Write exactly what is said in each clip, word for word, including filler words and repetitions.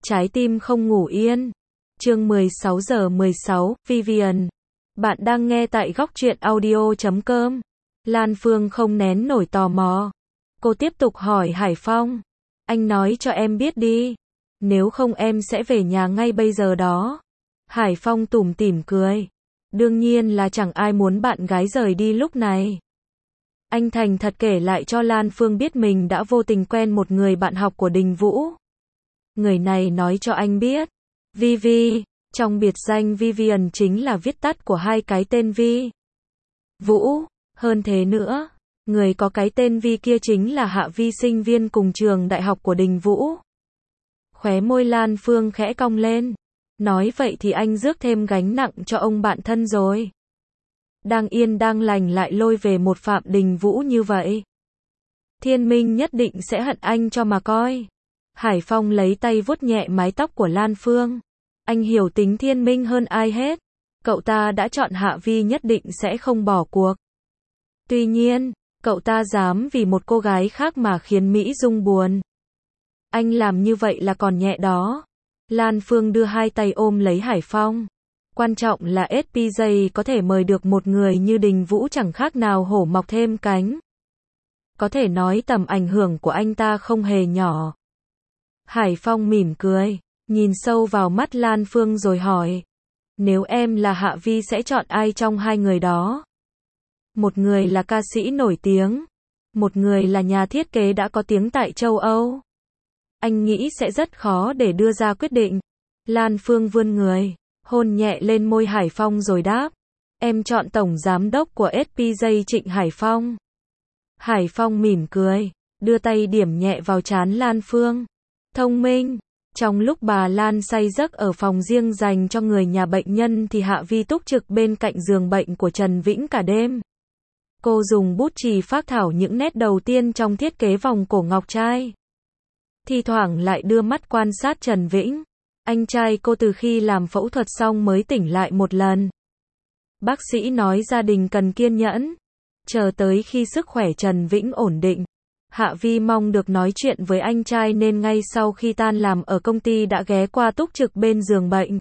Trái tim không ngủ yên. Chương mười sáu giờ mười sáu, Vivian. Bạn đang nghe tại góc truyện audio chấm com. Lan Phương không nén nổi tò mò. Cô tiếp tục hỏi Hải Phong. Anh nói cho em biết đi. Nếu không em sẽ về nhà ngay bây giờ đó. Hải Phong tủm tỉm cười. Đương nhiên là chẳng ai muốn bạn gái rời đi lúc này. Anh thành thật kể lại cho Lan Phương biết mình đã vô tình quen một người bạn học của Đình Vũ. Người này nói cho anh biết. Vivi, trong biệt danh Vivian chính là viết tắt của hai cái tên Vi. Vũ, hơn thế nữa, người có cái tên Vi kia chính là Hạ Vi, sinh viên cùng trường đại học của Đình Vũ. Khóe môi Lan Phương khẽ cong lên. Nói vậy thì anh rước thêm gánh nặng cho ông bạn thân rồi. Đang yên đang lành lại lôi về một Phạm Đình Vũ như vậy. Thiên Minh nhất định sẽ hận anh cho mà coi. Hải Phong lấy tay vuốt nhẹ mái tóc của Lan Phương. Anh hiểu tính Thiên Minh hơn ai hết. Cậu ta đã chọn Hạ Vi nhất định sẽ không bỏ cuộc. Tuy nhiên, cậu ta dám vì một cô gái khác mà khiến Mỹ Dung buồn. Anh làm như vậy là còn nhẹ đó. Lan Phương đưa hai tay ôm lấy Hải Phong. Quan trọng là ét pê gi có thể mời được một người như Đình Vũ chẳng khác nào hổ mọc thêm cánh. Có thể nói tầm ảnh hưởng của anh ta không hề nhỏ. Hải Phong mỉm cười, nhìn sâu vào mắt Lan Phương rồi hỏi. Nếu em là Hạ Vi sẽ chọn ai trong hai người đó? Một người là ca sĩ nổi tiếng. Một người là nhà thiết kế đã có tiếng tại châu Âu. Anh nghĩ sẽ rất khó để đưa ra quyết định. Lan Phương vươn người, hôn nhẹ lên môi Hải Phong rồi đáp. Em chọn tổng giám đốc của ét pê gi Trịnh Hải Phong. Hải Phong mỉm cười, đưa tay điểm nhẹ vào trán Lan Phương. Thông minh. Trong lúc bà Lan say giấc ở phòng riêng dành cho người nhà bệnh nhân thì Hạ Vi túc trực bên cạnh giường bệnh của Trần Vĩnh cả đêm. Cô dùng bút chì phác thảo những nét đầu tiên trong thiết kế vòng cổ ngọc trai. Thi thoảng lại đưa mắt quan sát Trần Vĩnh. Anh trai cô từ khi làm phẫu thuật xong mới tỉnh lại một lần. Bác sĩ nói gia đình cần kiên nhẫn. Chờ tới khi sức khỏe Trần Vĩnh ổn định. Hạ Vi mong được nói chuyện với anh trai nên ngay sau khi tan làm ở công ty đã ghé qua túc trực bên giường bệnh.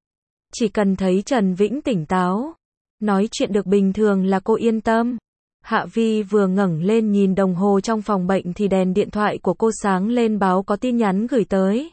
Chỉ cần thấy Trần Vĩnh tỉnh táo, nói chuyện được bình thường là cô yên tâm. Hạ Vi vừa ngẩng lên nhìn đồng hồ trong phòng bệnh thì đèn điện thoại của cô sáng lên báo có tin nhắn gửi tới.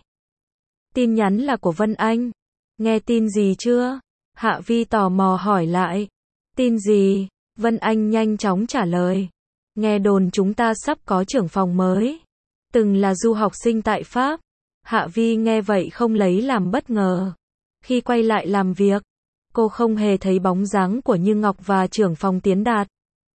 Tin nhắn là của Vân Anh. Nghe tin gì chưa? Hạ Vi tò mò hỏi lại. Tin gì? Vân Anh nhanh chóng trả lời. Nghe đồn chúng ta sắp có trưởng phòng mới. Từng là du học sinh tại Pháp. Hạ Vi nghe vậy không lấy làm bất ngờ. Khi quay lại làm việc, cô không hề thấy bóng dáng của Như Ngọc và trưởng phòng Tiến Đạt.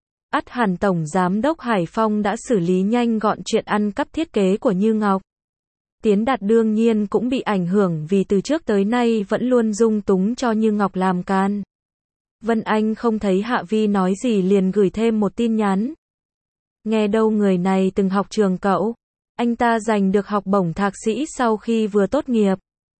Ắt hẳn Tổng Giám đốc Hải Phong đã xử lý nhanh gọn chuyện ăn cắp thiết kế của Như Ngọc. Tiến Đạt đương nhiên cũng bị ảnh hưởng vì từ trước tới nay vẫn luôn dung túng cho Như Ngọc làm can. Vân Anh không thấy Hạ Vi nói gì liền gửi thêm một tin nhắn. Nghe đâu người này từng học trường cậu. Anh ta giành được học bổng thạc sĩ sau khi vừa tốt nghiệp.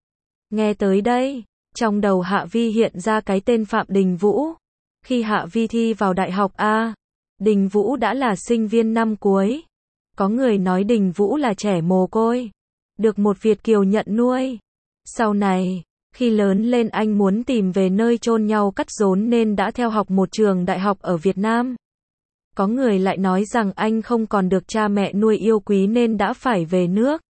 Nghe tới đây, trong đầu Hạ Vi hiện ra cái tên Phạm Đình Vũ. Khi Hạ Vi thi vào đại học A, Đình Vũ đã là sinh viên năm cuối. Có người nói Đình Vũ là trẻ mồ côi, được một Việt kiều nhận nuôi. Sau này, khi lớn lên anh muốn tìm về nơi chôn nhau cắt rốn nên đã theo học một trường đại học ở Việt Nam. Có người lại nói rằng anh không còn được cha mẹ nuôi yêu quý nên đã phải về nước.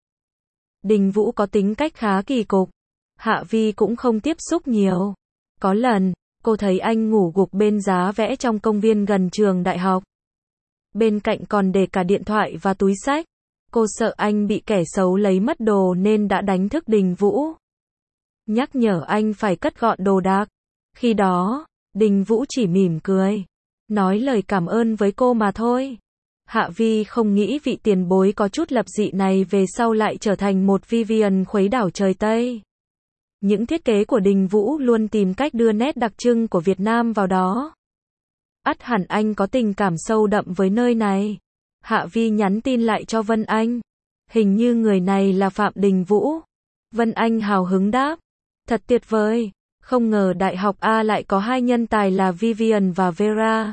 Đình Vũ có tính cách khá kỳ cục. Hạ Vi cũng không tiếp xúc nhiều. Có lần, cô thấy anh ngủ gục bên giá vẽ trong công viên gần trường đại học. Bên cạnh còn để cả điện thoại và túi xách. Cô sợ anh bị kẻ xấu lấy mất đồ nên đã đánh thức Đình Vũ. Nhắc nhở anh phải cất gọn đồ đạc. Khi đó, Đình Vũ chỉ mỉm cười. Nói lời cảm ơn với cô mà thôi. Hạ Vi không nghĩ vị tiền bối có chút lập dị này về sau lại trở thành một Vivian khuấy đảo trời Tây. Những thiết kế của Đình Vũ luôn tìm cách đưa nét đặc trưng của Việt Nam vào đó. Ắt hẳn anh có tình cảm sâu đậm với nơi này. Hạ Vi nhắn tin lại cho Vân Anh. Hình như người này là Phạm Đình Vũ. Vân Anh hào hứng đáp. Thật tuyệt vời. Không ngờ đại học A lại có hai nhân tài là Vivian và Vera.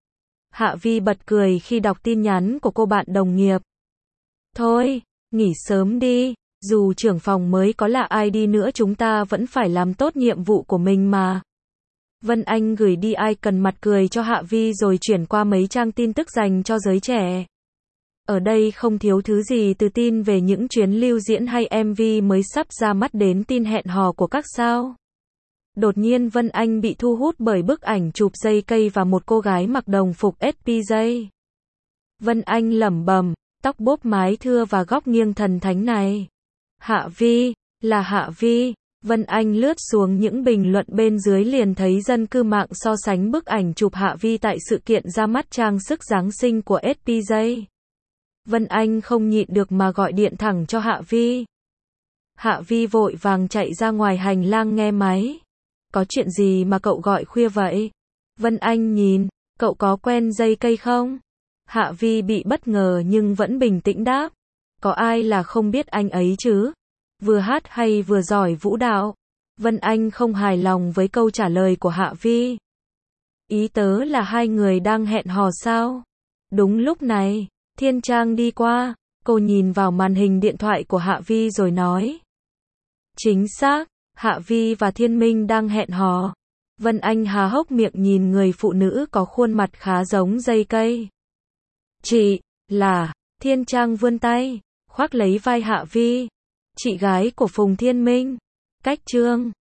Hạ Vi bật cười khi đọc tin nhắn của cô bạn đồng nghiệp. Thôi, nghỉ sớm đi, Dù trưởng phòng mới có là ai đi nữa chúng ta vẫn phải làm tốt nhiệm vụ của mình mà. Vân Anh gửi đi icon mặt cười cho Hạ Vi rồi chuyển qua mấy trang tin tức dành cho giới trẻ. Ở đây không thiếu thứ gì từ tin về những chuyến lưu diễn hay em vê mới sắp ra mắt đến tin hẹn hò của các sao. Đột nhiên Vân Anh bị thu hút bởi bức ảnh chụp dây cây và một cô gái mặc đồng phục ét pê giê. Vân Anh lẩm bẩm, tóc bốp mái thưa và góc nghiêng thần thánh này. Hạ Vi, là Hạ Vi. Vân Anh lướt xuống những bình luận bên dưới liền thấy dân cư mạng so sánh bức ảnh chụp Hạ Vi tại sự kiện ra mắt trang sức Giáng sinh của ét pê giê. Vân Anh không nhịn được mà gọi điện thẳng cho Hạ Vi. Hạ Vi vội vàng chạy ra ngoài hành lang nghe máy. Có chuyện gì mà cậu gọi khuya vậy? Vân Anh nhìn, cậu có quen dây cây không? Hạ Vi bị bất ngờ nhưng vẫn bình tĩnh đáp. Có ai là không biết anh ấy chứ? Vừa hát hay vừa giỏi vũ đạo? Vân Anh không hài lòng với câu trả lời của Hạ Vi. Ý tớ là hai người đang hẹn hò sao? Đúng lúc này, Thiên Trang đi qua, cô nhìn vào màn hình điện thoại của Hạ Vi rồi nói. Chính xác, Hạ Vi và Thiên Minh đang hẹn hò. Vân Anh há hốc miệng nhìn người phụ nữ có khuôn mặt khá giống dây cây. Chị, là, Thiên Trang vươn tay, khoác lấy vai Hạ Vi. Chị gái của Phùng Thiên Minh. Cách chương